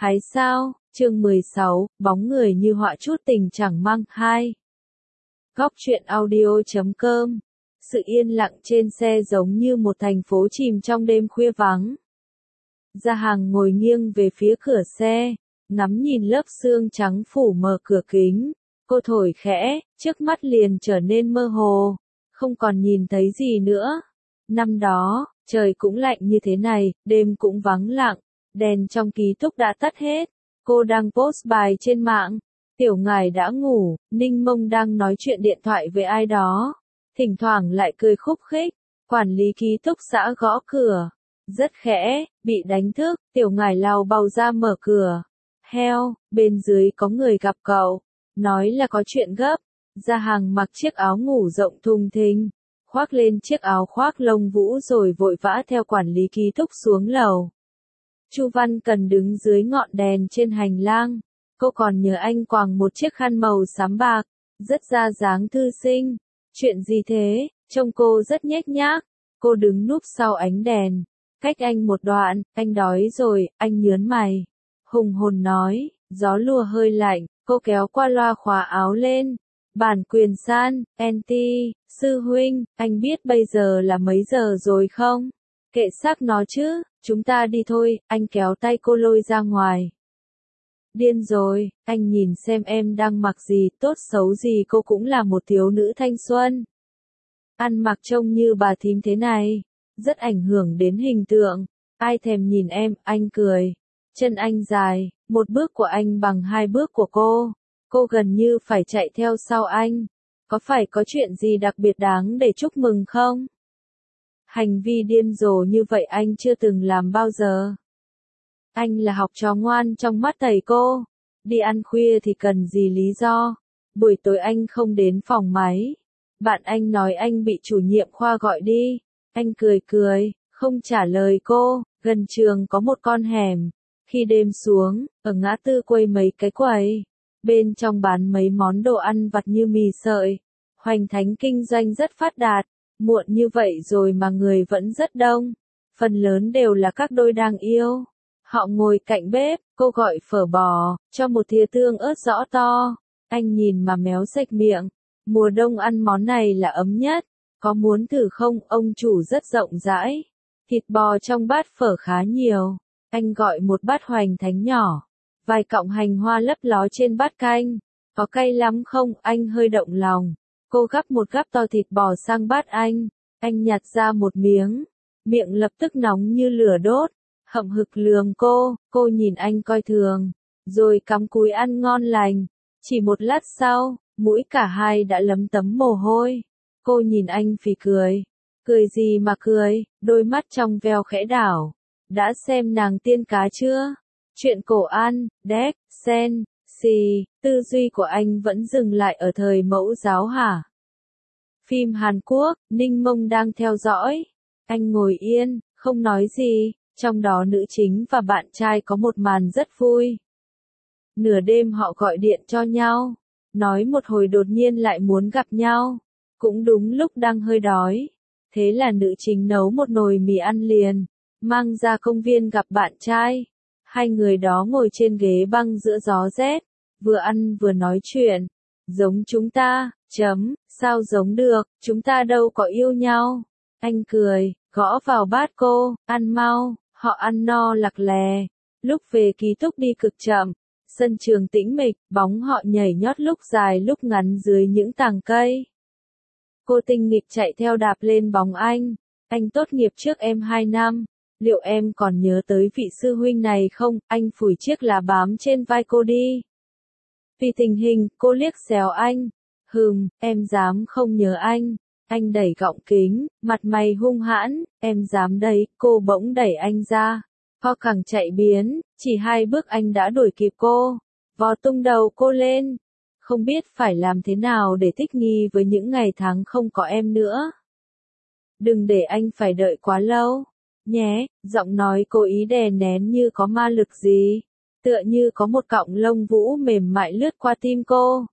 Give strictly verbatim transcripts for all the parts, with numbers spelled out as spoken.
Hái sao, chương mười sáu, bóng người như họa chút tình chẳng mang hai. Góc truyện audio chấm com. Sự yên lặng trên xe giống như một thành phố chìm trong đêm khuya vắng. Gia Hàng ngồi nghiêng về phía cửa xe, ngắm nhìn lớp sương trắng phủ mờ cửa kính. Cô thổi khẽ, trước mắt liền trở nên mơ hồ, không còn nhìn thấy gì nữa. Năm đó, trời cũng lạnh như thế này, đêm cũng vắng lặng, đèn trong ký túc đã tắt hết. Cô đang post bài trên mạng, Tiểu Ngải đã ngủ, Ninh Mông đang nói chuyện điện thoại với ai đó, thỉnh thoảng lại cười khúc khích. Quản lý ký túc xá gõ cửa, rất khẽ, bị đánh thức, Tiểu Ngải lao bầu ra mở cửa. Heo, bên dưới có người gặp cậu, nói là có chuyện gấp. Gia Hàng mặc chiếc áo ngủ rộng thùng thình, khoác lên chiếc áo khoác lông vũ rồi vội vã theo quản lý ký túc xuống lầu. Chu Văn Cần đứng dưới ngọn đèn trên hành lang, cô còn nhớ anh quàng một chiếc khăn màu xám bạc, rất ra dáng thư sinh. Chuyện gì thế? Trông cô rất nhếch nhác. Cô đứng núp sau ánh đèn, cách anh một đoạn. Anh đói rồi, anh nhớn mày, hùng hồn nói. Gió lùa hơi lạnh, cô kéo qua loa khóa áo lên. Bản quyền san, anti, sư huynh, anh biết bây giờ là mấy giờ rồi không? Kệ xác nó chứ, chúng ta đi thôi, anh kéo tay cô lôi ra ngoài. Điên rồi, anh nhìn xem em đang mặc gì, tốt xấu gì cô cũng là một thiếu nữ thanh xuân. Ăn mặc trông như bà thím thế này, rất ảnh hưởng đến hình tượng, ai thèm nhìn em, anh cười. Chân anh dài, một bước của anh bằng hai bước của cô, cô gần như phải chạy theo sau anh. Có phải có chuyện gì đặc biệt đáng để chúc mừng không? Hành vi điên rồ như vậy anh chưa từng làm bao giờ. Anh là học trò ngoan trong mắt thầy cô. Đi ăn khuya thì cần gì lý do? Buổi tối anh không đến phòng máy. Bạn anh nói anh bị chủ nhiệm khoa gọi đi. Anh cười cười, không trả lời cô. Gần trường có một con hẻm. Khi đêm xuống, ở ngã tư quầy mấy cái quầy. Bên trong bán mấy món đồ ăn vặt như mì sợi. Hoành Thánh kinh doanh rất phát đạt. Muộn như vậy rồi mà người vẫn rất đông. Phần lớn đều là các đôi đang yêu. Họ ngồi cạnh bếp, cô gọi phở bò, cho một thìa tương ớt rõ to. Anh nhìn mà méo sạch miệng. Mùa đông ăn món này là ấm nhất. Có muốn thử không? Ông chủ rất rộng rãi. Thịt bò trong bát phở khá nhiều. Anh gọi một bát Hoành Thánh nhỏ. Vài cọng hành hoa lấp ló trên bát canh. Có cay lắm không? Anh hơi động lòng. Cô gắp một gắp to thịt bò sang bát anh. Anh nhặt ra một miếng. Miệng lập tức nóng như lửa đốt. Hậm hực lườm cô, cô nhìn anh coi thường. Rồi cắm cúi ăn ngon lành. Chỉ một lát sau, mũi cả hai đã lấm tấm mồ hôi. Cô nhìn anh phì cười. Cười gì mà cười, đôi mắt trong veo khẽ đảo. Đã xem nàng tiên cá chưa? Chuyện cổ An, Đét, Sen, Xì, tư duy của anh vẫn dừng lại ở thời mẫu giáo hả? Phim Hàn Quốc, Ninh Mông đang theo dõi. Anh ngồi yên, không nói gì, trong đó nữ chính và bạn trai có một màn rất vui. Nửa đêm họ gọi điện cho nhau, nói một hồi đột nhiên lại muốn gặp nhau. Cũng đúng lúc đang hơi đói. Thế là nữ chính nấu một nồi mì ăn liền, mang ra công viên gặp bạn trai. Hai người đó ngồi trên ghế băng giữa gió rét, vừa ăn vừa nói chuyện. Giống chúng ta, chấm, sao giống được, chúng ta đâu có yêu nhau. Anh cười, gõ vào bát cô, ăn mau, họ ăn no lặc lè. Lúc về ký túc đi cực chậm, sân trường tĩnh mịch, bóng họ nhảy nhót lúc dài lúc ngắn dưới những tàng cây. Cô tinh nghịch chạy theo đạp lên bóng anh. Anh tốt nghiệp trước em hai năm. Liệu em còn nhớ tới vị sư huynh này không? Anh phủi chiếc lá bám trên vai cô đi. Vì tình hình, cô liếc xéo anh. Hừm, em dám không nhớ anh. Anh đẩy gọng kính, mặt mày hung hãn. Em dám đấy, cô bỗng đẩy anh ra. Ho càng chạy biến, chỉ hai bước anh đã đuổi kịp cô. Vò tung đầu cô lên. Không biết phải làm thế nào để thích nghi với những ngày tháng không có em nữa. Đừng để anh phải đợi quá lâu. Nhé, giọng nói cố ý đè nén như có ma lực gì. Tựa như có một cọng lông vũ mềm mại lướt qua tim cô.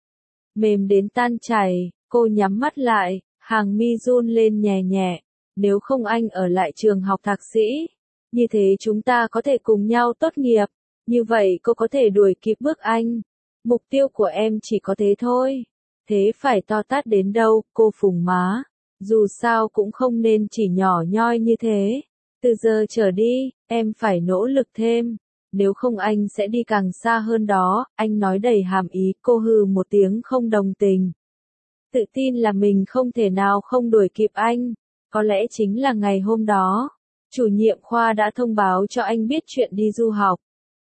Mềm đến tan chảy, cô nhắm mắt lại, hàng mi run lên nhẹ nhẹ. Nếu không anh ở lại trường học thạc sĩ, như thế chúng ta có thể cùng nhau tốt nghiệp. Như vậy cô có thể đuổi kịp bước anh. Mục tiêu của em chỉ có thế thôi. Thế phải to tát đến đâu, cô Phùng má. Dù sao cũng không nên chỉ nhỏ nhoi như thế. Từ giờ trở đi, em phải nỗ lực thêm. Nếu không anh sẽ đi càng xa hơn đó, anh nói đầy hàm ý. Cô hừ một tiếng không đồng tình. Tự tin là mình không thể nào không đuổi kịp anh. Có lẽ chính là ngày hôm đó, chủ nhiệm khoa đã thông báo cho anh biết chuyện đi du học.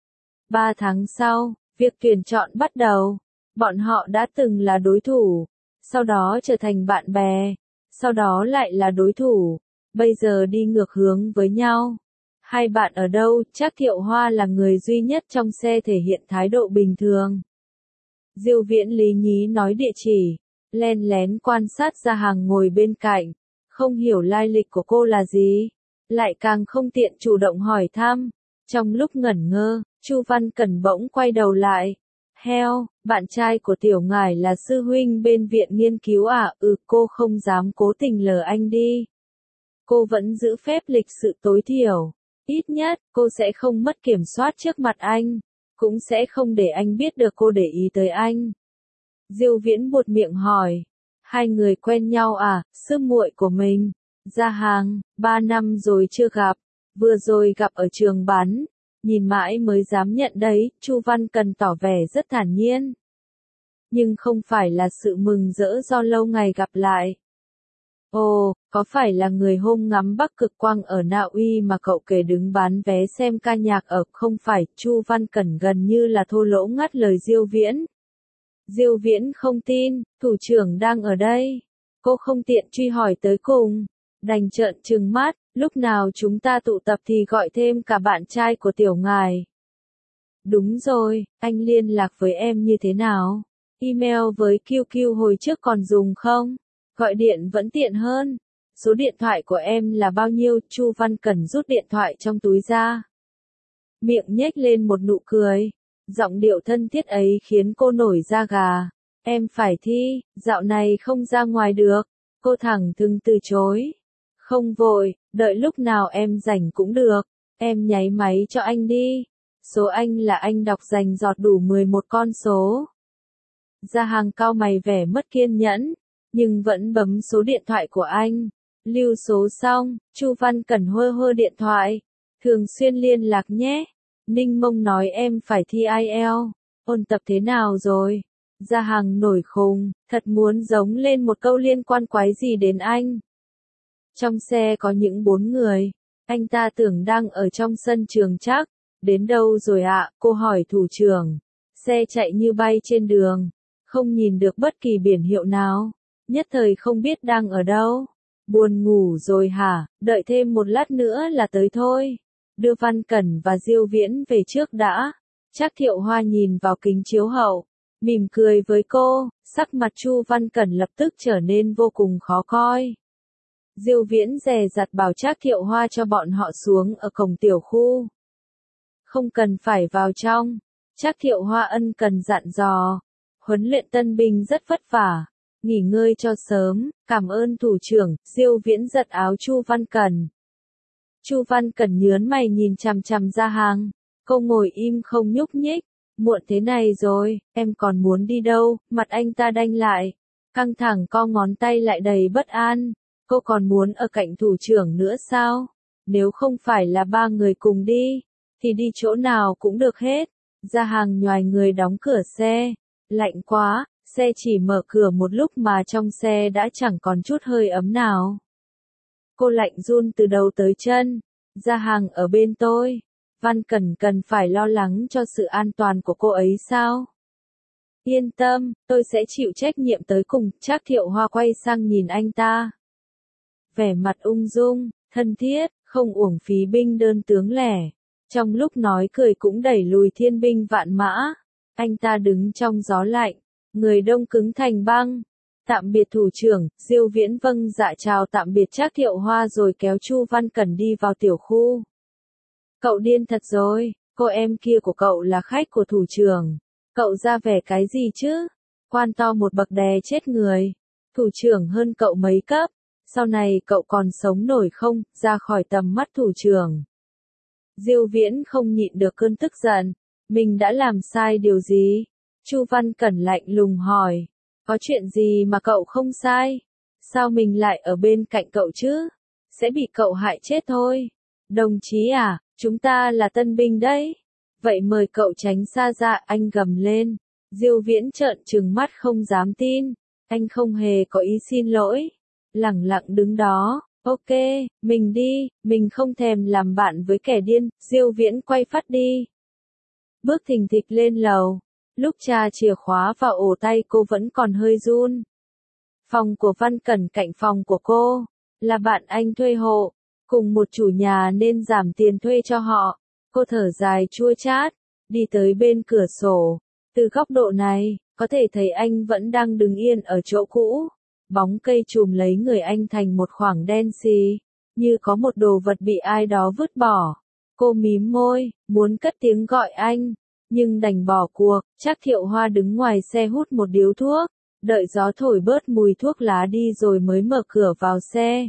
Ba tháng sau, việc tuyển chọn bắt đầu. Bọn họ đã từng là đối thủ, sau đó trở thành bạn bè, sau đó lại là đối thủ, bây giờ đi ngược hướng với nhau. Hai bạn ở đâu? Trác Thiệu Hoa là người duy nhất trong xe thể hiện thái độ bình thường. Diêu Viễn lý nhí nói địa chỉ, len lén quan sát Gia Hàng ngồi bên cạnh, không hiểu lai lịch của cô là gì, lại càng không tiện chủ động hỏi thăm. Trong lúc ngẩn ngơ, Chu Văn Cẩn bỗng quay đầu lại. Heo, bạn trai của tiểu ngải là sư huynh bên viện nghiên cứu à? Ừ, cô không dám cố tình lờ anh đi. Cô vẫn giữ phép lịch sự tối thiểu. Ít nhất, cô sẽ không mất kiểm soát trước mặt anh. Cũng sẽ không để anh biết được cô để ý tới anh. Diêu Viễn buột miệng hỏi. Hai người quen nhau à? Sư muội của mình. Gia Hàng, ba năm rồi chưa gặp. Vừa rồi gặp ở trường bắn. Nhìn mãi mới dám nhận đấy, Chu Văn Cần tỏ vẻ rất thản nhiên. Nhưng không phải là sự mừng rỡ do lâu ngày gặp lại. Ồ, có phải là người hôm ngắm Bắc Cực Quang ở Na Uy mà cậu kể đứng bán vé xem ca nhạc ở? Không phải, Chu Văn Cẩn gần như là thô lỗ ngắt lời Diêu Viễn. Diêu Viễn không tin, thủ trưởng đang ở đây. Cô không tiện truy hỏi tới cùng, đành trợn trừng mắt. Lúc nào chúng ta tụ tập thì gọi thêm cả bạn trai của tiểu ngài. Đúng rồi, anh liên lạc với em như thế nào? Email với quy quy hồi trước còn dùng không? Gọi điện vẫn tiện hơn. Số điện thoại của em là bao nhiêu? Chu Văn Cẩn rút điện thoại trong túi ra. Miệng nhếch lên một nụ cười. Giọng điệu thân thiết ấy khiến cô nổi da gà. Em phải thi, dạo này không ra ngoài được. Cô thẳng thừng từ chối. Không vội, đợi lúc nào em rảnh cũng được. Em nháy máy cho anh đi. Số anh là anh đọc dành giọt đủ mười một con số. Gia Hàng cau mày vẻ mất kiên nhẫn, nhưng vẫn bấm số điện thoại của anh. Lưu số xong, Chu Văn Cẩn hơ hơ điện thoại. Thường xuyên liên lạc nhé. Ninh Mông nói em phải thi ai eo. Ôn tập thế nào rồi? Gia Hàng nổi khùng, thật muốn giống lên một câu liên quan quái gì đến anh. Trong xe có những bốn người. Anh ta tưởng đang ở trong sân trường chắc. Đến đâu rồi ạ? Cô hỏi thủ trưởng. Xe chạy như bay trên đường. Không nhìn được bất kỳ biển hiệu nào. Nhất thời không biết đang ở đâu. Buồn ngủ rồi hả? Đợi thêm một lát nữa là tới thôi. Đưa Văn Cẩn và Diêu Viễn về trước đã. Trác Thiệu Hoa nhìn vào kính chiếu hậu. Mỉm cười với cô. Sắc mặt Chu Văn Cẩn lập tức trở nên vô cùng khó coi. Diêu Viễn dè dặt bảo Trác Thiệu Hoa cho bọn họ xuống ở cổng tiểu khu. Không cần phải vào trong. Trác Thiệu Hoa ân cần dặn dò. Huấn luyện tân binh rất vất vả. Nghỉ ngơi cho sớm, cảm ơn thủ trưởng. Diêu Viễn giật áo Chu Văn Cẩn. Chu Văn Cẩn nhớn mày nhìn chằm chằm Gia Hàng. Cô ngồi im không nhúc nhích. Muộn thế này rồi, em còn muốn đi đâu? Mặt anh ta đanh lại. Căng thẳng co ngón tay lại đầy bất an. Cô còn muốn ở cạnh thủ trưởng nữa sao? Nếu không phải là ba người cùng đi, thì đi chỗ nào cũng được hết. Gia Hàng nhoài người đóng cửa xe. Lạnh quá, xe chỉ mở cửa một lúc mà trong xe đã chẳng còn chút hơi ấm nào. Cô lạnh run từ đầu tới chân. Gia Hàng ở bên tôi. Văn Cẩn cần phải lo lắng cho sự an toàn của cô ấy sao? Yên tâm, tôi sẽ chịu trách nhiệm tới cùng. Trác Thiệu Hoa quay sang nhìn anh ta. Vẻ mặt ung dung, thân thiết, không uổng phí binh đơn tướng lẻ. Trong lúc nói cười cũng đẩy lùi thiên binh vạn mã. Anh ta đứng trong gió lạnh, người đông cứng thành băng. Tạm biệt thủ trưởng. Diêu Viễn vâng dạ chào tạm biệt Trác Thiệu Hoa rồi kéo Chu Văn Cẩn đi vào tiểu khu. Cậu điên thật rồi, cô em kia của cậu là khách của thủ trưởng. Cậu ra vẻ cái gì chứ? Quan to một bậc đè chết người. Thủ trưởng hơn cậu mấy cấp. Sau này cậu còn sống nổi không? Ra khỏi tầm mắt thủ trưởng. Diêu Viễn không nhịn được cơn tức giận. Mình đã làm sai điều gì? Chu Văn Cẩn lạnh lùng hỏi. Có chuyện gì mà cậu không sai? Sao mình lại ở bên cạnh cậu chứ? Sẽ bị cậu hại chết thôi. Đồng chí à, chúng ta là tân binh đấy. Vậy mời cậu tránh xa ra, anh gầm lên. Diêu Viễn trợn trừng mắt không dám tin. Anh không hề có ý xin lỗi. Lẳng lặng đứng đó. Ok, mình đi, mình không thèm làm bạn với kẻ điên. Diêu Viễn quay phát đi. Bước thình thịch lên lầu. Lúc tra chìa khóa vào ổ tay cô vẫn còn hơi run. Phòng của Văn Cẩn cạnh phòng của cô. Là bạn anh thuê hộ. Cùng một chủ nhà nên giảm tiền thuê cho họ. Cô thở dài chua chát. Đi tới bên cửa sổ. Từ góc độ này, có thể thấy anh vẫn đang đứng yên ở chỗ cũ. Bóng cây trùm lấy người anh thành một khoảng đen xì. Như có một đồ vật bị ai đó vứt bỏ. Cô mím môi, muốn cất tiếng gọi anh. Nhưng đành bỏ cuộc. Trác Thiệu Hoa đứng ngoài xe hút một điếu thuốc. Đợi gió thổi bớt mùi thuốc lá đi rồi mới mở cửa vào xe.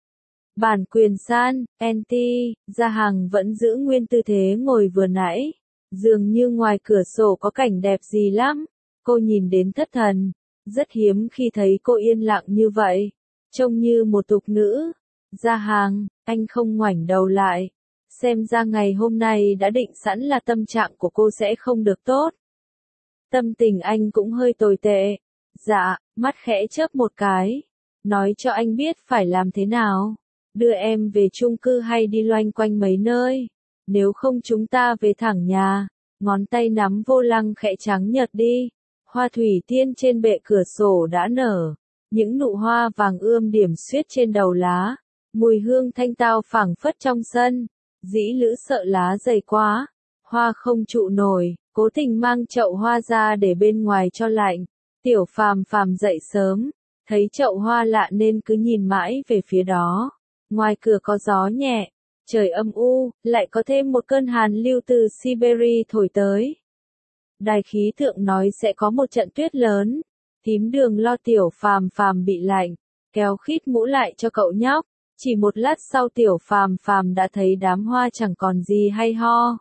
Bản quyền san, anti, Gia Hằng vẫn giữ nguyên tư thế ngồi vừa nãy. Dường như ngoài cửa sổ có cảnh đẹp gì lắm. Cô nhìn đến thất thần. Rất hiếm khi thấy cô yên lặng như vậy. Trông như một tục nữ. Gia Hằng, anh không ngoảnh đầu lại. Xem ra ngày hôm nay đã định sẵn là tâm trạng của cô sẽ không được tốt. Tâm tình anh cũng hơi tồi tệ. Dạ, mắt khẽ chớp một cái. Nói cho anh biết phải làm thế nào. Đưa em về chung cư hay đi loanh quanh mấy nơi. Nếu không chúng ta về thẳng nhà. Ngón tay nắm vô lăng khẽ trắng nhợt đi. Hoa thủy tiên trên bệ cửa sổ đã nở. Những nụ hoa vàng ươm điểm xuyết trên đầu lá. Mùi hương thanh tao phảng phất trong sân. Dĩ Lữ sợ lá dày quá. Hoa không trụ nổi. Cố tình mang chậu hoa ra để bên ngoài cho lạnh. Tiểu Phàm Phàm dậy sớm. Thấy chậu hoa lạ nên cứ nhìn mãi về phía đó. Ngoài cửa có gió nhẹ. Trời âm u, lại có thêm một cơn hàn lưu từ Siberia thổi tới. Đài khí tượng nói sẽ có một trận tuyết lớn. Thím Đường lo Tiểu Phàm Phàm bị lạnh, kéo khít mũ lại cho cậu nhóc. Chỉ một lát sau Tiểu Phàm Phàm đã thấy đám hoa chẳng còn gì hay ho.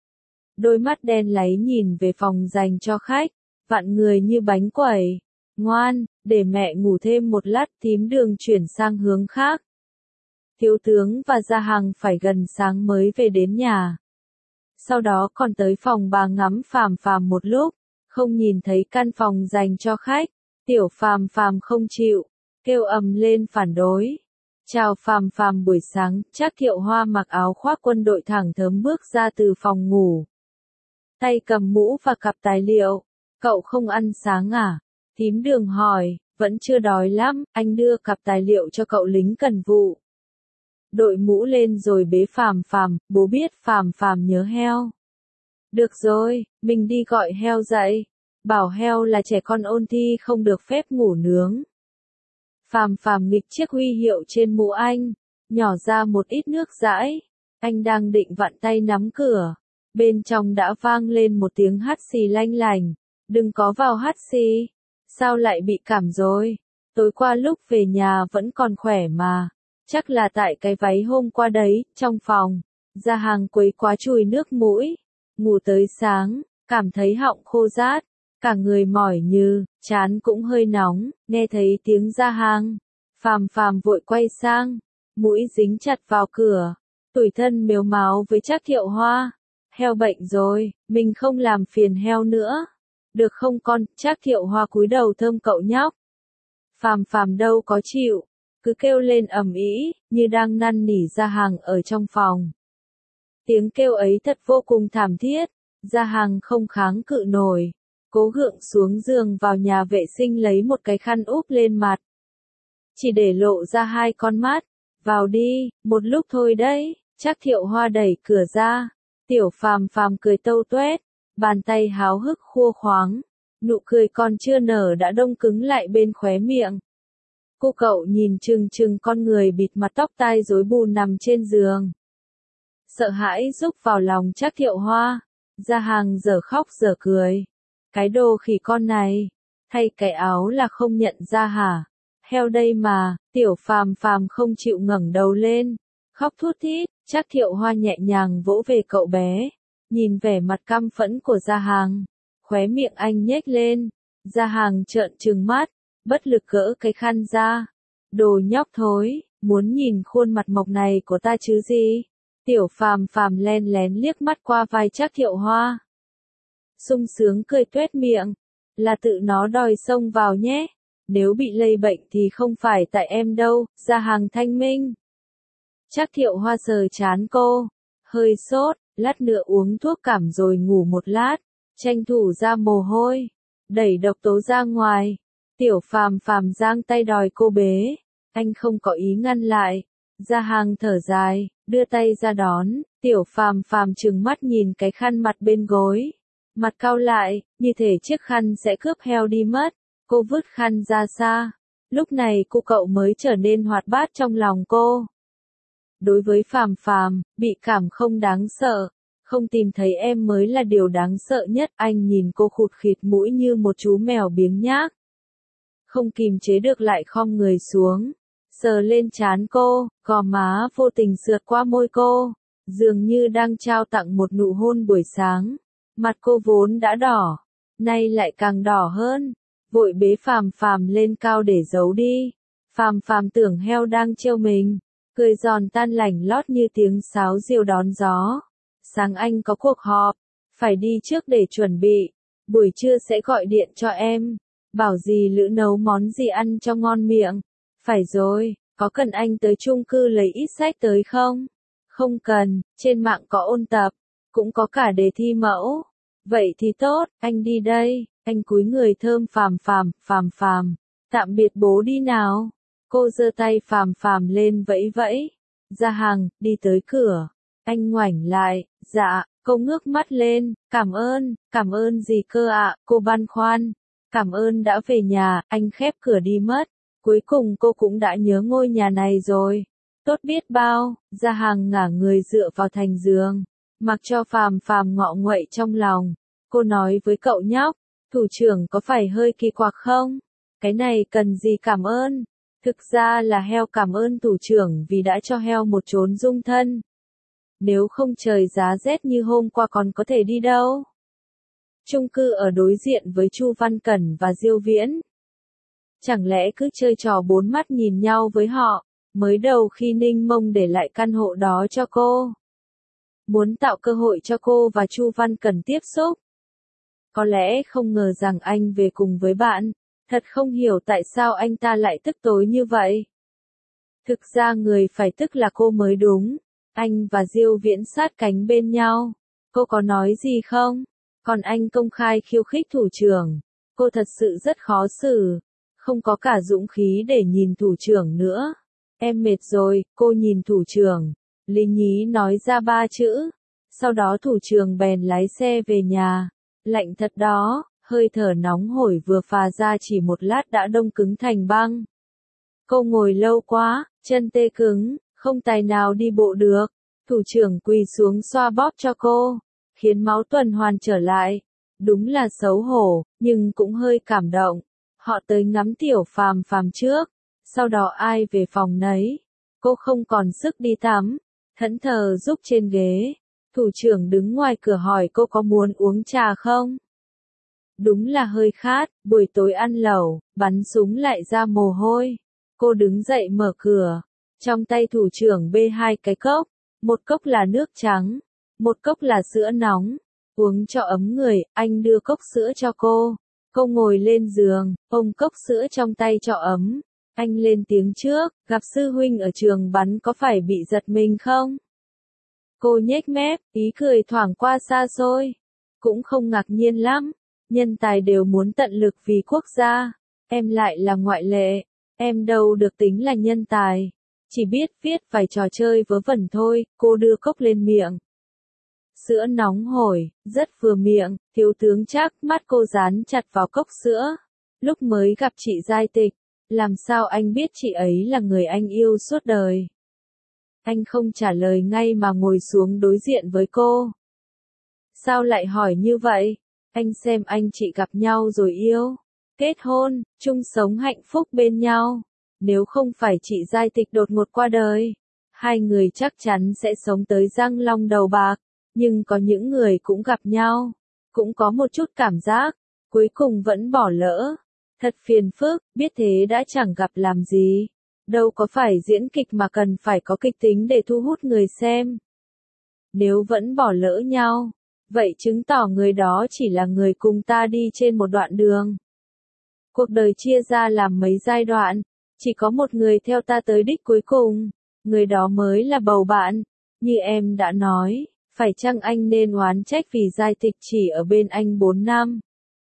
Đôi mắt đen láy nhìn về phòng dành cho khách, vặn người như bánh quẩy. Ngoan, để mẹ ngủ thêm một lát. Thím Đường chuyển sang hướng khác. Thiếu tướng và Gia Hằng phải gần sáng mới về đến nhà. Sau đó còn tới phòng bà ngắm Phàm Phàm một lúc, không nhìn thấy căn phòng dành cho khách. Tiểu Phàm Phàm không chịu, kêu ầm lên phản đối. Chào Phàm Phàm buổi sáng. Trác Thiệu Hoa mặc áo khoác quân đội thẳng thớm bước ra từ phòng ngủ. Tay cầm mũ và cặp tài liệu. Cậu không ăn sáng à? Thím Đường hỏi. Vẫn chưa đói lắm, anh đưa cặp tài liệu cho cậu lính cần vụ. Đội mũ lên rồi bế Phàm Phàm, bố biết Phàm Phàm nhớ heo. Được rồi, mình đi gọi heo dậy. Bảo heo là trẻ con ôn thi không được phép ngủ nướng. Phàm Phàm nghịch chiếc huy hiệu trên mũ anh, nhỏ ra một ít nước dãi. Anh đang định vặn tay nắm cửa. Bên trong đã vang lên một tiếng hắt xì lanh lành. Đừng có vào hắt xì. Sao lại bị cảm rồi? Tối qua lúc về nhà vẫn còn khỏe mà. Chắc là tại cái váy hôm qua đấy. Trong phòng, Gia Hằng quấy quá chùi nước mũi. Ngủ tới sáng, cảm thấy họng khô rát. Cả người mỏi như, trán cũng hơi nóng. Nghe thấy tiếng Gia Hằng, Phàm Phàm vội quay sang. Mũi dính chặt vào cửa. Tủi thân mếu máo với Trác Thiệu Hoa. Heo bệnh rồi, mình không làm phiền heo nữa. Được không con? Trác Thiệu Hoa cúi đầu thơm cậu nhóc. Phàm Phàm đâu có chịu, cứ kêu lên ầm ĩ, như đang năn nỉ Gia Hằng ở trong phòng. Tiếng kêu ấy thật vô cùng thảm thiết. Gia Hằng không kháng cự nổi, cố gượng xuống giường vào nhà vệ sinh lấy một cái khăn úp lên mặt. Chỉ để lộ ra hai con mắt. Vào đi, một lúc thôi đấy. Trác Thiệu Hoa đẩy cửa ra. Tiểu Phàm Phàm cười tâu tuét, bàn tay háo hức khua khoáng. Nụ cười còn chưa nở đã đông cứng lại bên khóe miệng. Cô cậu nhìn chừng chừng con người bịt mặt tóc tai rối bù nằm trên giường. Sợ hãi rúc vào lòng Trác Thiệu Hoa. Gia Hằng dở khóc dở cười. Cái đồ khỉ con này, thay cái áo là không nhận ra hả? Heo đây mà. Tiểu Phàm Phàm không chịu ngẩng đầu lên, khóc thút thít. Trác Thiệu Hoa nhẹ nhàng vỗ về cậu bé, nhìn vẻ mặt căm phẫn của Gia Hàng. Khóe miệng anh nhếch lên. Gia Hàng trợn trừng mắt, bất lực gỡ cái khăn ra. Đồ nhóc thối, muốn nhìn khuôn mặt mộc này của ta chứ gì? Tiểu Phàm Phàm len lén liếc mắt qua vai Trác Thiệu Hoa. Sung sướng cười tuét miệng. Là tự nó đòi xông vào nhé. Nếu bị lây bệnh thì không phải tại em đâu, Gia Hàng thanh minh. Trác Thiệu Hoa sờ trán cô. Hơi sốt, lát nữa uống thuốc cảm rồi ngủ một lát. Tranh thủ ra mồ hôi. Đẩy độc tố ra ngoài. Tiểu Phàm Phàm giang tay đòi cô bế. Anh không có ý ngăn lại. Gia Hàng thở dài, đưa tay ra đón. Tiểu Phàm Phàm trừng mắt nhìn cái khăn mặt bên gối. Mặt cau lại, như thể chiếc khăn sẽ cướp heo đi mất. Cô vứt khăn ra xa. Lúc này cô cậu mới trở nên hoạt bát trong lòng cô. Đối với Phàm Phàm, bị cảm không đáng sợ. Không tìm thấy em mới là điều đáng sợ nhất. Anh nhìn cô khụt khịt mũi như một chú mèo biếng nhác. Không kìm chế được lại khom người xuống. Sờ lên trán cô, gò má vô tình sượt qua môi cô. Dường như đang trao tặng một nụ hôn buổi sáng. Mặt cô vốn đã đỏ, nay lại càng đỏ hơn. Vội bế Phàm Phàm lên cao để giấu đi. Phàm Phàm tưởng heo đang trêu mình. Cười giòn tan lành lót như tiếng sáo diều đón gió. Sáng anh có cuộc họp, phải đi trước để chuẩn bị. Buổi trưa sẽ gọi điện cho em. Bảo dì Lữ nấu món gì ăn cho ngon miệng. Phải rồi, có cần anh tới chung cư lấy ít sách tới không? Không cần, trên mạng có ôn tập, cũng có cả đề thi mẫu. Vậy thì tốt, anh đi đây. Anh cúi người thơm Phàm Phàm, Phàm Phàm. Tạm biệt bố đi nào. Cô giơ tay Phàm Phàm lên vẫy vẫy. Gia Hàng, đi tới cửa. Anh ngoảnh lại, dạ, cô ngước mắt lên. Cảm ơn, cảm ơn gì cơ ạ, cô băn khoăn. Cảm ơn đã về nhà, anh khép cửa đi mất. Cuối cùng cô cũng đã nhớ ngôi nhà này rồi. Tốt biết bao. Gia Hàng ngả người dựa vào thành giường. Mặc cho Phàm Phàm ngọ nguậy trong lòng. Cô nói với cậu nhóc. Thủ trưởng có phải hơi kỳ quặc không? Cái này cần gì cảm ơn? Thực ra là heo cảm ơn thủ trưởng vì đã cho heo một chốn dung thân. Nếu không trời giá rét như hôm qua còn có thể đi đâu. Chung cư ở đối diện với Chu Văn Cẩn và Diêu Viễn. Chẳng lẽ cứ chơi trò bốn mắt nhìn nhau với họ, mới đầu khi Ninh Mông để lại căn hộ đó cho cô. Muốn tạo cơ hội cho cô và Chu Văn Cẩn tiếp xúc. Có lẽ không ngờ rằng anh về cùng với bạn, thật không hiểu tại sao anh ta lại tức tối như vậy. Thực ra người phải tức là cô mới đúng. Anh và Diêu Viễn sát cánh bên nhau. Cô có nói gì không? Còn anh công khai khiêu khích thủ trưởng. Cô thật sự rất khó xử. Không có cả dũng khí để nhìn thủ trưởng nữa. Em mệt rồi, cô nhìn thủ trưởng. Lý Nhí nói ra ba chữ. Sau đó thủ trưởng bèn lái xe về nhà. Lạnh thật đó, hơi thở nóng hổi vừa phà ra chỉ một lát đã đông cứng thành băng. Cô ngồi lâu quá, chân tê cứng, không tài nào đi bộ được. Thủ trưởng quỳ xuống xoa bóp cho cô, khiến máu tuần hoàn trở lại. Đúng là xấu hổ, nhưng cũng hơi cảm động. Họ tới ngắm Tiểu Phàm Phàm trước, sau đó ai về phòng nấy. Cô không còn sức đi tắm, thẫn thờ rúc trên ghế. Thủ trưởng đứng ngoài cửa hỏi cô có muốn uống trà không? Đúng là hơi khát, buổi tối ăn lẩu, bắn súng lại ra mồ hôi. Cô đứng dậy mở cửa, trong tay thủ trưởng bê hai cái cốc, một cốc là nước trắng, một cốc là sữa nóng. Uống cho ấm người, anh đưa cốc sữa cho cô. Cô ngồi lên giường, ôm cốc sữa trong tay cho ấm. Anh lên tiếng trước, gặp sư huynh ở trường bắn có phải bị giật mình không? Cô nhếch mép, ý cười thoảng qua xa xôi. Cũng không ngạc nhiên lắm, nhân tài đều muốn tận lực vì quốc gia. Em lại là ngoại lệ, em đâu được tính là nhân tài. Chỉ biết viết vài trò chơi vớ vẩn thôi, cô đưa cốc lên miệng. Sữa nóng hổi, rất vừa miệng, thiếu tướng Trác mắt cô dán chặt vào cốc sữa. Lúc mới gặp chị Giai Tịch, làm sao anh biết chị ấy là người anh yêu suốt đời? Anh không trả lời ngay mà ngồi xuống đối diện với cô. Sao lại hỏi như vậy? Anh xem anh chị gặp nhau rồi yêu, kết hôn, chung sống hạnh phúc bên nhau. Nếu không phải chị Giai Tịch đột ngột qua đời, hai người chắc chắn sẽ sống tới răng long đầu bạc. Nhưng có những người cũng gặp nhau, cũng có một chút cảm giác, cuối cùng vẫn bỏ lỡ. Thật phiền phức, biết thế đã chẳng gặp làm gì. Đâu có phải diễn kịch mà cần phải có kịch tính để thu hút người xem. Nếu vẫn bỏ lỡ nhau, vậy chứng tỏ người đó chỉ là người cùng ta đi trên một đoạn đường. Cuộc đời chia ra làm mấy giai đoạn, chỉ có một người theo ta tới đích cuối cùng, người đó mới là bầu bạn. Như em đã nói, phải chăng anh nên oán trách vì giai tịch chỉ ở bên anh bốn năm,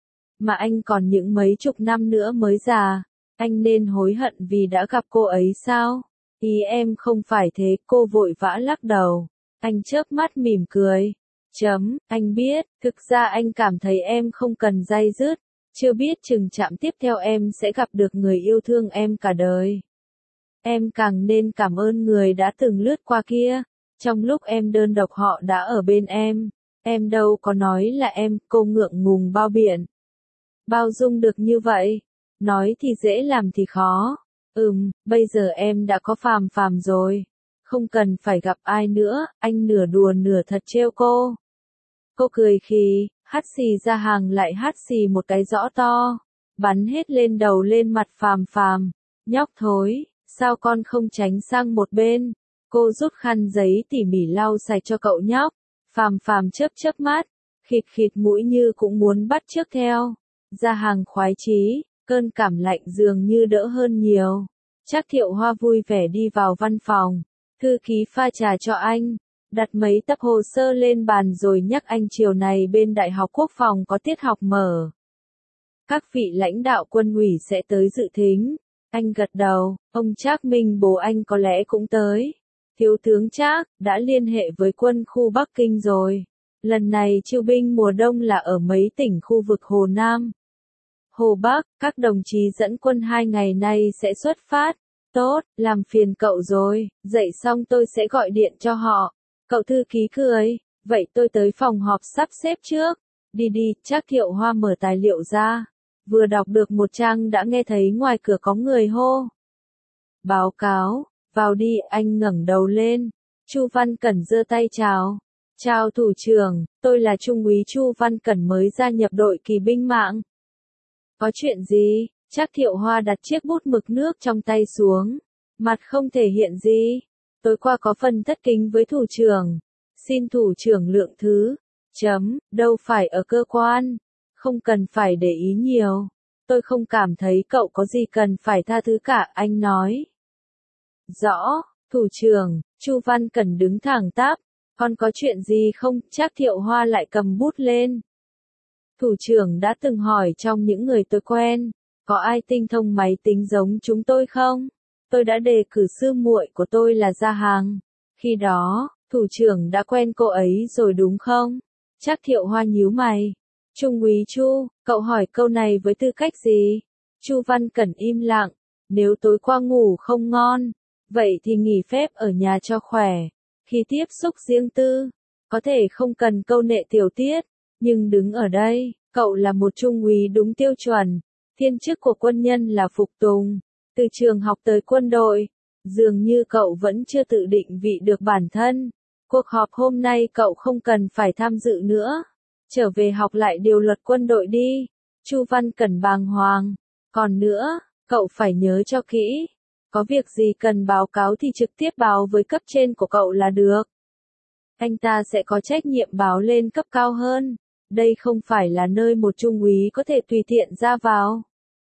mà anh còn những mấy chục năm nữa mới già, anh nên hối hận vì đã gặp cô ấy sao? Ý em không phải thế, cô vội vã lắc đầu. Anh chớp mắt mỉm cười. Chấm, anh biết, thực ra anh cảm thấy em không cần day dứt, chưa biết chừng chạm tiếp theo em sẽ gặp được người yêu thương em cả đời. Em càng nên cảm ơn người đã từng lướt qua kia, trong lúc em đơn độc họ đã ở bên em, em đâu có nói là em, cô ngượng ngùng bao biện. Bao dung được như vậy, nói thì dễ làm thì khó. Ừm, bây giờ em đã có Phàm Phàm rồi, không cần phải gặp ai nữa, anh nửa đùa nửa thật trêu cô. Cô cười khì, hắt xì ra hàng lại hắt xì một cái rõ to, bắn hết lên đầu lên mặt Phàm Phàm. Nhóc thối, sao con không tránh sang một bên? Cô rút khăn giấy tỉ mỉ lau sạch cho cậu nhóc. Phàm Phàm chớp chớp mắt, khịt khịt mũi như cũng muốn bắt chước theo. Ra hàng khoái chí, cơn cảm lạnh dường như đỡ hơn nhiều. Trác Thiệu Hoa vui vẻ đi vào văn phòng, thư ký pha trà cho anh, đặt mấy tập hồ sơ lên bàn rồi nhắc anh chiều này bên Đại học Quốc phòng có tiết học mở. Các vị lãnh đạo quân ủy sẽ tới dự thính. Anh gật đầu, ông Trác Minh bố anh có lẽ cũng tới. Thiếu tướng Trác đã liên hệ với quân khu Bắc Kinh rồi. Lần này chiêu binh mùa đông là ở mấy tỉnh khu vực Hồ Nam, Hồ Bắc, các đồng chí dẫn quân hai ngày nay sẽ xuất phát. Tốt, làm phiền cậu rồi, dậy xong tôi sẽ gọi điện cho họ. Cậu thư ký cười, vậy tôi tới phòng họp sắp xếp trước. Đi đi, Trác Thiệu Hoa mở tài liệu ra. Vừa đọc được một trang đã nghe thấy ngoài cửa có người hô. Báo cáo, vào đi, anh ngẩng đầu lên. Chu Văn Cẩn giơ tay chào. Chào thủ trưởng, tôi là Trung úy Chu Văn Cẩn mới gia nhập đội kỳ binh mạng. Có chuyện gì? Trác Thiệu Hoa đặt chiếc bút mực nước trong tay xuống. Mặt không thể hiện gì. Tối qua có phần thất kính với thủ trưởng. Xin thủ trưởng lượng thứ. Chấm, đâu phải ở cơ quan. Không cần phải để ý nhiều. Tôi không cảm thấy cậu có gì cần phải tha thứ cả, anh nói. Rõ, thủ trưởng, Chu Văn Cẩn đứng thẳng tắp. Còn có chuyện gì không? Trác Thiệu Hoa lại cầm bút lên. Thủ trưởng đã từng hỏi trong những người tôi quen, có ai tinh thông máy tính giống chúng tôi không? Tôi đã đề cử sư muội của tôi là Gia Hàng. Khi đó, thủ trưởng đã quen cô ấy rồi đúng không? Trác Thiệu Hoa nhíu mày. Trung úy Chu, cậu hỏi câu này với tư cách gì? Chu Văn Cẩn im lặng. Nếu tối qua ngủ không ngon, vậy thì nghỉ phép ở nhà cho khỏe. Khi tiếp xúc riêng tư, có thể không cần câu nệ tiểu tiết, nhưng đứng ở đây, cậu là một trung úy đúng tiêu chuẩn. Thiên chức của quân nhân là phục tùng, từ trường học tới quân đội. Dường như cậu vẫn chưa tự định vị được bản thân. Cuộc họp hôm nay cậu không cần phải tham dự nữa. Trở về học lại điều luật quân đội đi. Chu Văn Cẩn bàng hoàng. Còn nữa, cậu phải nhớ cho kỹ. Có việc gì cần báo cáo thì trực tiếp báo với cấp trên của cậu là được. Anh ta sẽ có trách nhiệm báo lên cấp cao hơn. Đây không phải là nơi một trung úy có thể tùy tiện ra vào.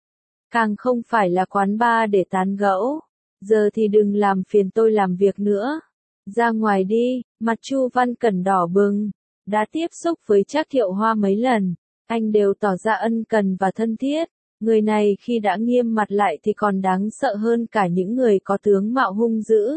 Càng không phải là quán bar để tán gẫu. Giờ thì đừng làm phiền tôi làm việc nữa. Ra ngoài đi, mặt Chu Văn Cẩn đỏ bừng. Đã tiếp xúc với Trác Thiệu Hoa mấy lần, anh đều tỏ ra ân cần và thân thiết. Người này khi đã nghiêm mặt lại thì còn đáng sợ hơn cả những người có tướng mạo hung dữ.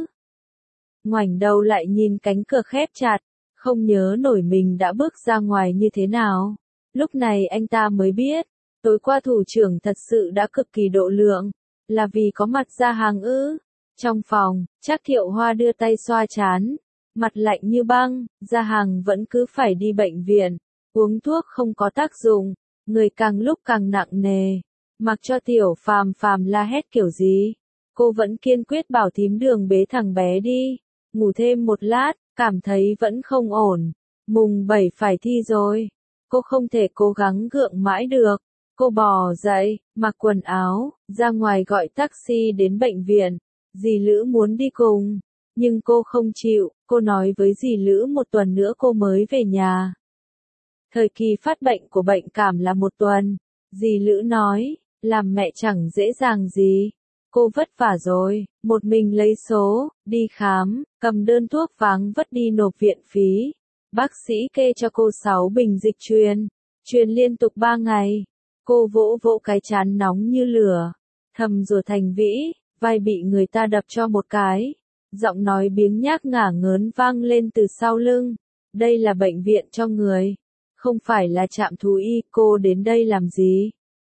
Ngoảnh đầu lại nhìn cánh cửa khép chặt, không nhớ nổi mình đã bước ra ngoài như thế nào. Lúc này anh ta mới biết, tối qua thủ trưởng thật sự đã cực kỳ độ lượng, là vì có mặt Gia Hàng ư. Trong phòng, Trác Thiệu Hoa đưa tay xoa trán, mặt lạnh như băng. Gia Hàng vẫn cứ phải đi bệnh viện, uống thuốc không có tác dụng, người càng lúc càng nặng nề. Mặc cho Tiểu Phàm Phàm la hét kiểu gì, cô vẫn kiên quyết bảo thím Đường bế thằng bé đi, ngủ thêm một lát, cảm thấy vẫn không ổn. Mùng bảy phải thi rồi. Cô không thể cố gắng gượng mãi được. Cô bò dậy, mặc quần áo, ra ngoài gọi taxi đến bệnh viện. Dì Lữ muốn đi cùng, nhưng cô không chịu. Cô nói với dì Lữ một tuần nữa cô mới về nhà. Thời kỳ phát bệnh của bệnh cảm là một tuần. Dì Lữ nói, làm mẹ chẳng dễ dàng gì. Cô vất vả rồi, một mình lấy số, đi khám, cầm đơn thuốc váng vất đi nộp viện phí. Bác sĩ kê cho cô sáu bình dịch truyền, truyền liên tục ba ngày. Cô vỗ vỗ cái trán nóng như lửa, thầm rồi thành vĩ, vai bị người ta đập cho một cái. Giọng nói biếng nhác ngả ngớn vang lên từ sau lưng. Đây là bệnh viện cho người, không phải là trạm thú y, cô đến đây làm gì?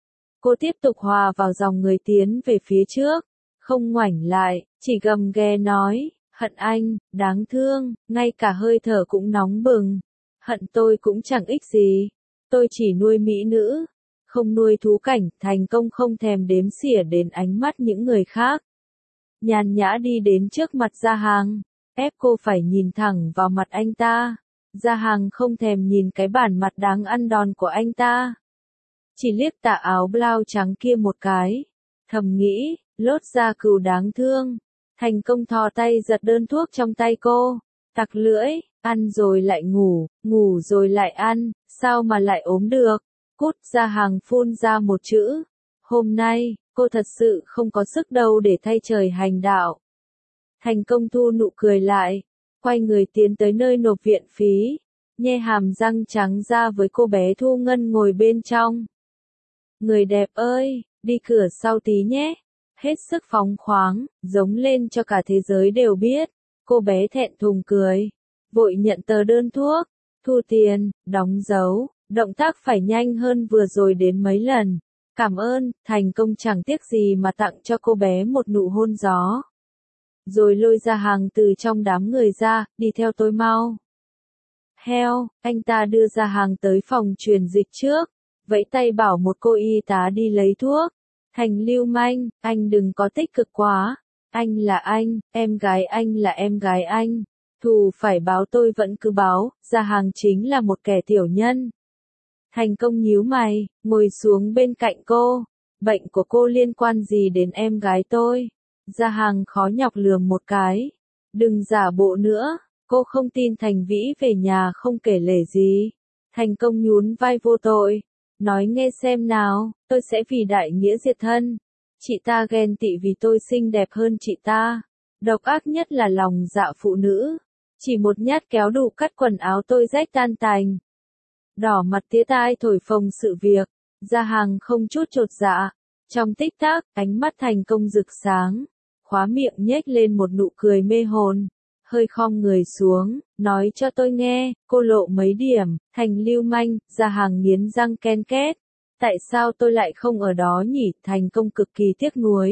Cô tiếp tục hòa vào dòng người tiến về phía trước, không ngoảnh lại, chỉ gầm ghè nói, hận anh, đáng thương, ngay cả hơi thở cũng nóng bừng. Hận tôi cũng chẳng ích gì, tôi chỉ nuôi mỹ nữ, không nuôi thú cảnh. Thành Công không thèm đếm xỉa đến ánh mắt những người khác. Nhàn nhã đi đến trước mặt Gia Hàng, ép cô phải nhìn thẳng vào mặt anh ta. Gia Hàng không thèm nhìn cái bản mặt đáng ăn đòn của anh ta, chỉ liếc tà áo blau trắng kia một cái, thầm nghĩ, lốt da cừu đáng thương. Thành Công thò tay giật đơn thuốc trong tay cô, tặc lưỡi, ăn rồi lại ngủ, ngủ rồi lại ăn, sao mà lại ốm được? Cút. Gia Hàng phun ra một chữ. Hôm nay, cô thật sự không có sức đâu để thay trời hành đạo. Thành Công thu nụ cười lại, quay người tiến tới nơi nộp viện phí, nhe hàm răng trắng ra với cô bé Thu Ngân ngồi bên trong. Người đẹp ơi, đi cửa sau tí nhé. Hết sức phóng khoáng, giống lên cho cả thế giới đều biết. Cô bé thẹn thùng cười, vội nhận tờ đơn thuốc, thu tiền, đóng dấu, động tác phải nhanh hơn vừa rồi đến mấy lần. Cảm ơn. Thành Công chẳng tiếc gì mà tặng cho cô bé một nụ hôn gió. Rồi lôi Gia Hàng từ trong đám người ra, đi theo tôi mau. Heo, anh ta đưa Gia Hàng tới phòng truyền dịch trước, vẫy tay bảo một cô y tá đi lấy thuốc. Thành lưu manh, anh đừng có tích cực quá. Anh là anh, em gái anh là em gái anh. Thù phải báo tôi vẫn cứ báo. Gia Hàng chính là một kẻ tiểu nhân. Thành Công nhíu mày, ngồi xuống bên cạnh cô. Bệnh của cô liên quan gì đến em gái tôi? Gia Hàng khó nhọc lườm một cái. Đừng giả bộ nữa, cô không tin Thành Vĩ về nhà không kể lể gì. Thành Công nhún vai vô tội. Nói nghe xem nào, tôi sẽ vì đại nghĩa diệt thân. Chị ta ghen tị vì tôi xinh đẹp hơn chị ta. Độc ác nhất là lòng dạ phụ nữ. Chỉ một nhát kéo đủ cắt quần áo tôi rách tan tành. Đỏ mặt tía tai thổi phồng sự việc. Gia Hàng không chút chột dạ. Trong tích tắc, ánh mắt Thành Công rực sáng. Khóa miệng nhếch lên một nụ cười mê hồn. Hơi khom người xuống, nói cho tôi nghe, cô lộ mấy điểm. Thành lưu manh. Gia Hàng nghiến răng ken két. Tại sao tôi lại không ở đó nhỉ? Thành Công cực kỳ tiếc nuối.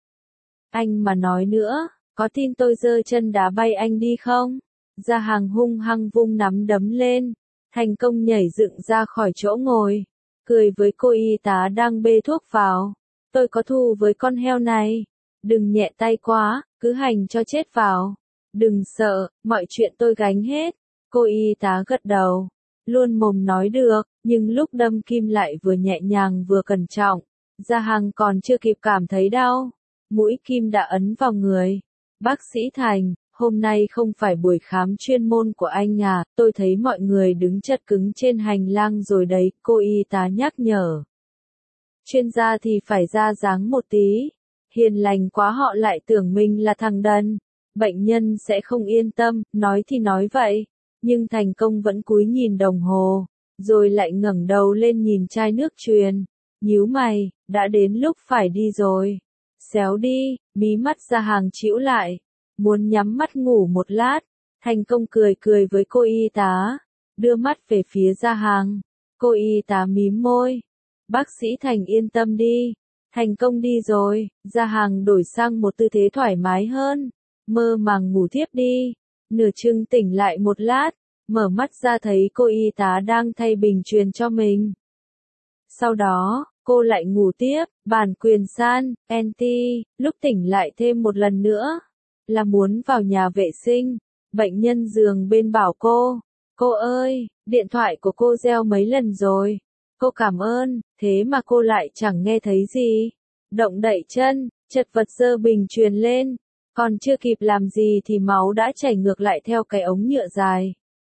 Anh mà nói nữa, có tin tôi giơ chân đá bay anh đi không? Gia Hàng hung hăng vung nắm đấm lên. Thành Công nhảy dựng ra khỏi chỗ ngồi, cười với cô y tá đang bê thuốc vào. Tôi có thù với con heo này. Đừng nhẹ tay quá, cứ hành cho chết vào. Đừng sợ, mọi chuyện tôi gánh hết. Cô y tá gật đầu, luôn mồm nói được, nhưng lúc đâm kim lại vừa nhẹ nhàng vừa cẩn trọng. Gia Hàng còn chưa kịp cảm thấy đau, mũi kim đã ấn vào người. Bác sĩ Thành, hôm nay không phải buổi khám chuyên môn của anh à, tôi thấy mọi người đứng chật cứng trên hành lang rồi đấy, cô y tá nhắc nhở. Chuyên gia thì phải ra dáng một tí, hiền lành quá họ lại tưởng mình là thằng đần. Bệnh nhân sẽ không yên tâm, nói thì nói vậy, nhưng Thành Công vẫn cúi nhìn đồng hồ, rồi lại ngẩng đầu lên nhìn chai nước truyền, nhíu mày, đã đến lúc phải đi rồi. Xéo đi, mí mắt Gia Hàng chĩu lại, muốn nhắm mắt ngủ một lát. Thành Công cười cười với cô y tá, đưa mắt về phía Gia Hàng. Cô y tá mím môi. Bác sĩ Thành yên tâm đi. Thành Công đi rồi, Gia Hàng đổi sang một tư thế thoải mái hơn, mơ màng ngủ thiếp đi. Nửa chừng tỉnh lại một lát, mở mắt ra thấy cô y tá đang thay bình truyền cho mình. Sau đó, cô lại ngủ tiếp. Bản quyền san, en tê, lúc tỉnh lại thêm một lần nữa, là muốn vào nhà vệ sinh. Bệnh nhân giường bên bảo cô, Cô ơi, điện thoại của cô reo mấy lần rồi. Cô cảm ơn, thế mà cô lại chẳng nghe thấy gì. Động đậy chân, chật vật giơ bình truyền lên. Còn chưa kịp làm gì thì máu đã chảy ngược lại theo cái ống nhựa dài.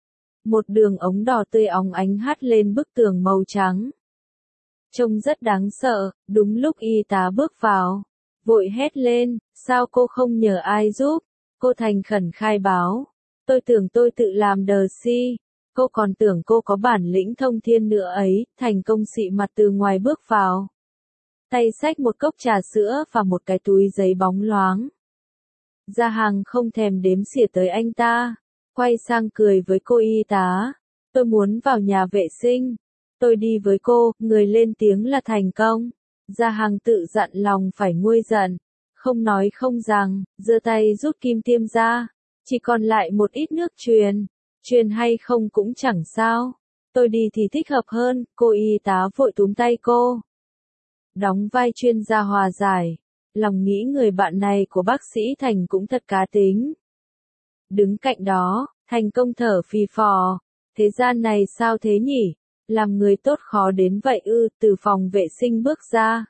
Một đường ống đỏ tươi óng ánh hắt lên bức tường màu trắng. Trông rất đáng sợ, đúng lúc y tá bước vào. Vội hét lên, sao cô không nhờ ai giúp? Cô thành khẩn khai báo. Tôi tưởng tôi tự làm đờ si. Cô còn tưởng cô có bản lĩnh thông thiên nữa ấy, thành công xị mặt từ ngoài bước vào. Tay xách một cốc trà sữa và một cái túi giấy bóng loáng. Gia Hằng không thèm đếm xỉa tới anh ta. Quay sang cười với cô y tá. Tôi muốn vào nhà vệ sinh. Tôi đi với cô, người lên tiếng là thành công. Gia Hằng tự dặn lòng phải nguôi giận. Không nói không rằng, giơ tay rút kim tiêm ra. Chỉ còn lại một ít nước truyền. Truyền hay không cũng chẳng sao. Tôi đi thì thích hợp hơn, cô y tá vội túm tay cô. Đóng vai chuyên gia hòa giải. Lòng nghĩ người bạn này của bác sĩ Thành cũng thật cá tính. Đứng cạnh đó, Thành công thở phì phò. Thế gian này sao thế nhỉ? Làm người tốt khó đến vậy ư, từ phòng vệ sinh bước ra.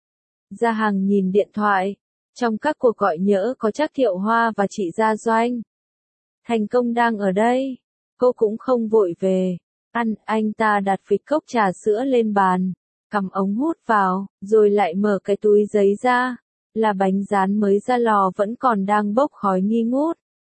Gia Hằng nhìn điện thoại. Trong các cuộc gọi nhỡ có chắc Thiệu Hoa và chị Gia Doanh. Thành công đang ở đây. Cô cũng không vội về. Ăn, anh ta đặt phịch cốc trà sữa lên bàn. Cầm ống hút vào, rồi lại mở cái túi giấy ra. Là bánh rán mới ra lò vẫn còn đang bốc khói nghi ngút.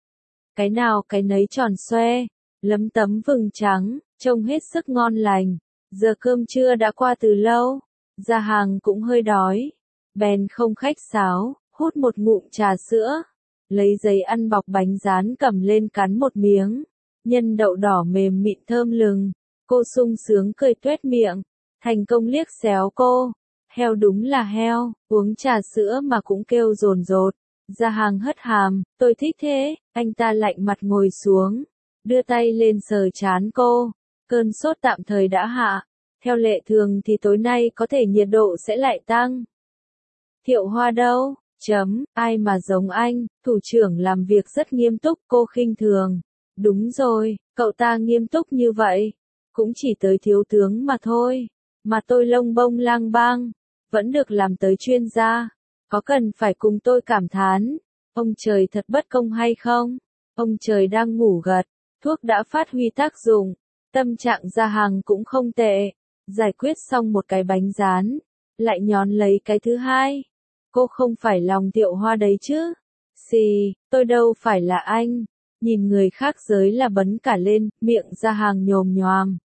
Cái nào cái nấy tròn xoe, lấm tấm vừng trắng, trông hết sức ngon lành. Giờ cơm trưa đã qua từ lâu. Gia Hằng cũng hơi đói. Bèn không khách sáo, hút một ngụm trà sữa. Lấy giấy ăn bọc bánh rán cầm lên cắn một miếng. Nhân đậu đỏ mềm mịn thơm lừng. Cô sung sướng cười tuét miệng. Thành công liếc xéo cô. Heo đúng là heo, uống trà sữa mà cũng kêu rồn rột. Gia Hằng hất hàm, tôi thích thế. Anh ta lạnh mặt ngồi xuống. Đưa tay lên sờ trán cô. Cơn sốt tạm thời đã hạ. Theo lệ thường thì tối nay có thể nhiệt độ sẽ lại tăng. Thiệu Hoa đâu? Chấm, ai mà giống anh, thủ trưởng làm việc rất nghiêm túc, cô khinh thường. Đúng rồi, cậu ta nghiêm túc như vậy. Cũng chỉ tới thiếu tướng mà thôi. Mà tôi lông bông lang bang. Vẫn được làm tới chuyên gia. Có cần phải cùng tôi cảm thán. Ông trời thật bất công hay không? Ông trời đang ngủ gật. Thuốc đã phát huy tác dụng. Tâm trạng Gia Hằng cũng không tệ. Giải quyết xong một cái bánh rán. Lại nhón lấy cái thứ hai. Cô không phải lòng Thiệu Hoa đấy chứ. Xì, tôi đâu phải là anh. Nhìn người khác giới là bấn cả lên, miệng Gia Hằng nhồm nhoàm.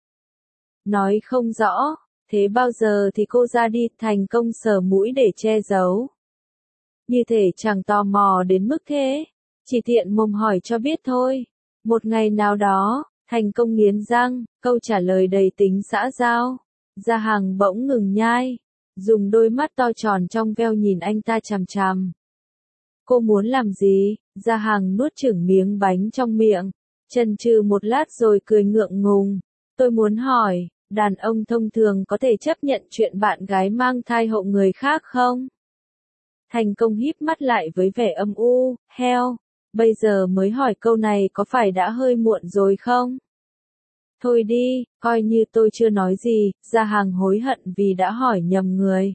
Nói không rõ. Thế bao giờ thì cô ra đi, thành công sờ mũi để che giấu. Như thể chẳng tò mò đến mức thế. Chỉ tiện mồm hỏi cho biết thôi. Một ngày nào đó, thành công nghiến răng, câu trả lời đầy tính xã giao. Gia Hằng bỗng ngừng nhai. Dùng đôi mắt to tròn trong veo nhìn anh ta chằm chằm. Cô muốn làm gì? Gia Hằng nuốt chửng miếng bánh trong miệng. Chần chừ một lát rồi cười ngượng ngùng. Tôi muốn hỏi, đàn ông thông thường có thể chấp nhận chuyện bạn gái mang thai hộ người khác không? Thành công híp mắt lại với vẻ âm u, heo. Bây giờ mới hỏi câu này có phải đã hơi muộn rồi không? Thôi đi, coi như tôi chưa nói gì. Gia Hằng hối hận vì đã hỏi nhầm người.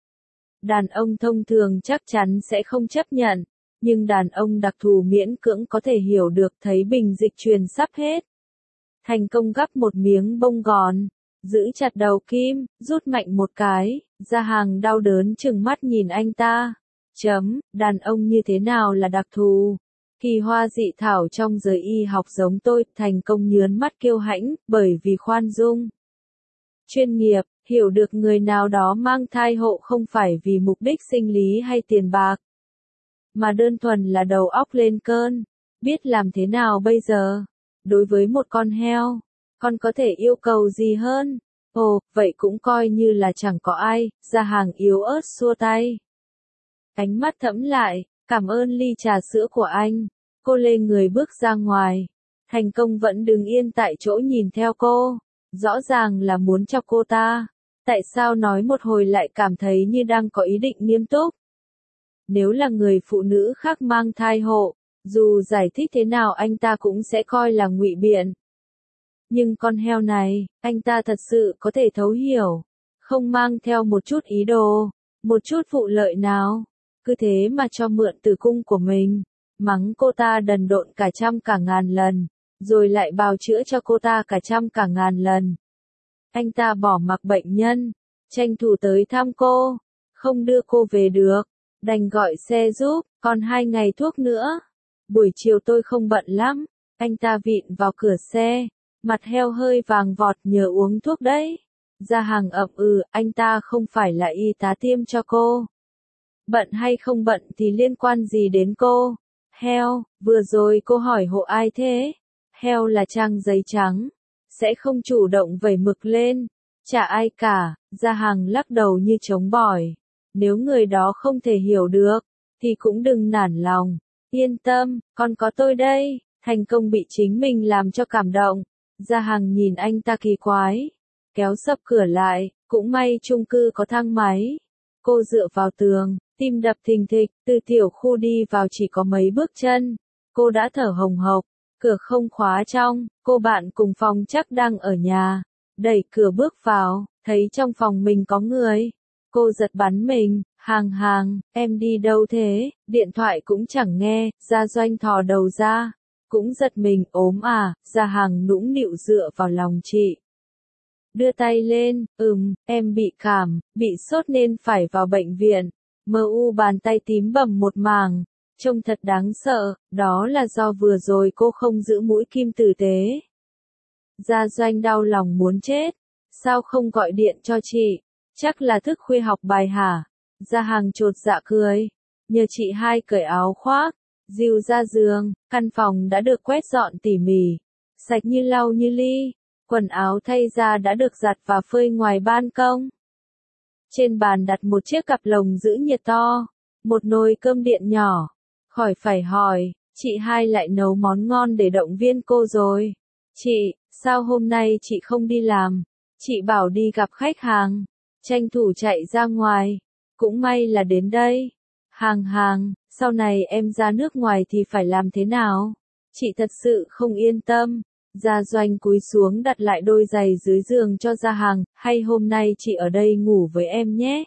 Đàn ông thông thường chắc chắn sẽ không chấp nhận. Nhưng đàn ông đặc thù miễn cưỡng có thể hiểu được, thấy bình dịch truyền sắp hết. Thành công gắp một miếng bông gòn. Giữ chặt đầu kim, rút mạnh một cái. Gia Hằng đau đớn chừng mắt nhìn anh ta. Chấm, đàn ông như thế nào là đặc thù? Kỳ hoa dị thảo trong giới y học giống tôi. Thành công nhướn mắt kiêu hãnh, bởi vì khoan dung. Chuyên nghiệp, hiểu được người nào đó mang thai hộ không phải vì mục đích sinh lý hay tiền bạc. Mà đơn thuần là đầu óc lên cơn. Biết làm thế nào bây giờ? Đối với một con heo, con có thể yêu cầu gì hơn? Ồ, vậy cũng coi như là chẳng có ai. Gia Hằng yếu ớt xua tay. Ánh mắt thẫm lại, cảm ơn ly trà sữa của anh. Cô lê người bước ra ngoài. Thành công vẫn đứng yên tại chỗ nhìn theo cô. Rõ ràng là muốn chọc cô ta. Tại sao nói một hồi lại cảm thấy như đang có ý định nghiêm túc? Nếu là người phụ nữ khác mang thai hộ, dù giải thích thế nào anh ta cũng sẽ coi là ngụy biện. Nhưng con heo này, anh ta thật sự có thể thấu hiểu, không mang theo một chút ý đồ, một chút vụ lợi nào, cứ thế mà cho mượn tử cung của mình, mắng cô ta đần độn cả trăm cả ngàn lần, rồi lại bào chữa cho cô ta cả trăm cả ngàn lần. Anh ta bỏ mặc bệnh nhân, tranh thủ tới thăm cô, không đưa cô về được, đành gọi xe giúp, còn hai ngày thuốc nữa. Buổi chiều tôi không bận lắm, anh ta vịn vào cửa xe, mặt heo hơi vàng vọt, nhờ uống thuốc đấy. Gia Hàng ậm ừ, anh ta không phải là y tá tiêm cho cô. Bận hay không bận thì liên quan gì đến cô? Heo, vừa rồi cô hỏi hộ ai thế? Heo là trang giấy trắng, sẽ không chủ động vẩy mực lên, chả ai cả. Gia Hàng lắc đầu như chống bỏi. Nếu người đó không thể hiểu được, thì cũng đừng nản lòng. Yên tâm, con có tôi đây. Thành công bị chính mình làm cho cảm động. Gia Hàng nhìn anh ta kỳ quái, kéo sập cửa lại, cũng may chung cư có thang máy. Cô dựa vào tường, tim đập thình thịch, từ tiểu khu đi vào chỉ có mấy bước chân. Cô đã thở hồng hộc, cửa không khóa trong, cô bạn cùng phòng chắc đang ở nhà. Đẩy cửa bước vào, thấy trong phòng mình có người. Cô giật bắn mình, Hàng Hàng, em đi đâu thế? Điện thoại cũng chẳng nghe. Gia Doanh thò đầu ra, cũng giật mình, ốm à? Gia Hàng nũng nịu dựa vào lòng chị. Đưa tay lên, ừm, em bị cảm, bị sốt nên phải vào bệnh viện. Mờ u bàn tay tím bầm một mảng, trông thật đáng sợ, đó là do vừa rồi cô không giữ mũi kim tử tế. Gia Doanh đau lòng muốn chết, sao không gọi điện cho chị, chắc là thức khuya học bài hả? Gia Hàng chột dạ cười, nhờ chị hai cởi áo khoác, dìu ra giường, căn phòng đã được quét dọn tỉ mỉ, sạch như lau như ly. Quần áo thay ra đã được giặt và phơi ngoài ban công. Trên bàn đặt một chiếc cặp lồng giữ nhiệt to, một nồi cơm điện nhỏ. Khỏi phải hỏi, chị hai lại nấu món ngon để động viên cô rồi. Chị, sao hôm nay chị không đi làm? Chị bảo đi gặp khách hàng. Tranh thủ chạy ra ngoài. Cũng may là đến đây. Hàng Hàng, sau này em ra nước ngoài thì phải làm thế nào? Chị thật sự không yên tâm. Gia Doanh cúi xuống đặt lại đôi giày dưới giường cho Gia Hàng, hay hôm nay chị ở đây ngủ với em nhé.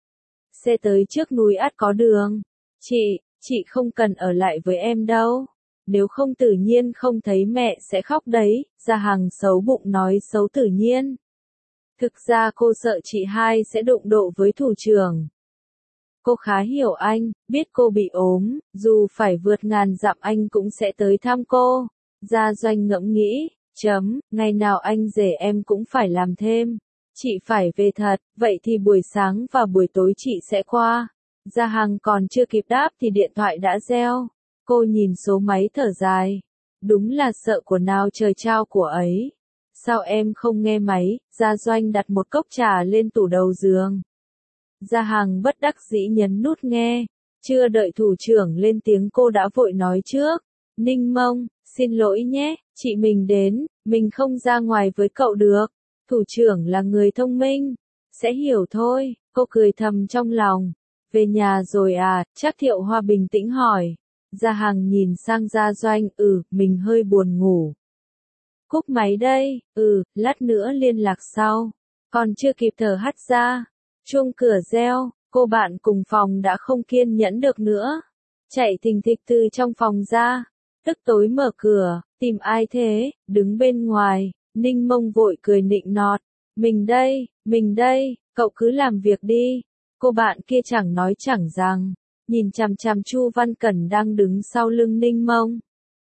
Xe tới trước núi ắt có đường. Chị, chị không cần ở lại với em đâu. Nếu không tự nhiên không thấy mẹ sẽ khóc đấy. Gia Hàng xấu bụng nói xấu tự nhiên. Thực ra cô sợ chị hai sẽ đụng độ với thủ trưởng. Cô khá hiểu anh, biết cô bị ốm, dù phải vượt ngàn dặm anh cũng sẽ tới thăm cô. Gia Doanh ngẫm nghĩ, chấm, ngày nào anh rể em cũng phải làm thêm. Chị phải về thật, vậy thì buổi sáng và buổi tối chị sẽ qua. Gia Hàng còn chưa kịp đáp thì điện thoại đã reo. Cô nhìn số máy thở dài. Đúng là sợ của nào trời trao của ấy. Sao em không nghe máy? Gia Doanh đặt một cốc trà lên tủ đầu giường. Gia Hàng bất đắc dĩ nhấn nút nghe. Chưa đợi thủ trưởng lên tiếng cô đã vội nói trước. Ninh Mông, xin lỗi nhé, chị mình đến, mình không ra ngoài với cậu được. Thủ trưởng là người thông minh, sẽ hiểu thôi. Cô cười thầm trong lòng. Về nhà rồi à? Chắc Thiệu Hoa bình tĩnh hỏi. Gia Hàng nhìn sang Gia Doanh, ừ, mình hơi buồn ngủ. Cúp máy đây, ừ, lát nữa liên lạc sau. Còn chưa kịp thở hắt ra. Chuông cửa reo, cô bạn cùng phòng đã không kiên nhẫn được nữa. Chạy thình thịch từ trong phòng ra. Tức tối mở cửa, tìm ai thế, đứng bên ngoài. Ninh Mông vội cười nịnh nọt. Mình đây, mình đây, cậu cứ làm việc đi. Cô bạn kia chẳng nói chẳng rằng, nhìn chằm chằm Chu Văn Cẩn đang đứng sau lưng Ninh Mông.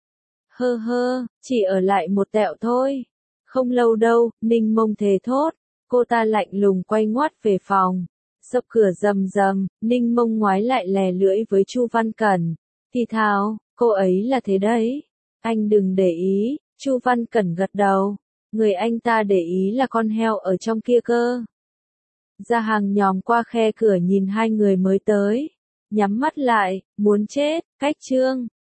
Hơ hơ, chỉ ở lại một tẹo thôi. Không lâu đâu, Ninh Mông thề thốt. Cô ta lạnh lùng quay ngoắt về phòng. Sập cửa rầm rầm, Ninh Mông ngoái lại lè lưỡi với Chu Văn Cẩn. Thì thào, cô ấy là thế đấy. Anh đừng để ý, Chu Văn Cẩn gật đầu. Người anh ta để ý là con heo ở trong kia cơ. Gia Hàng nhòm qua khe cửa nhìn hai người mới tới. Nhắm mắt lại, muốn chết, cách chương.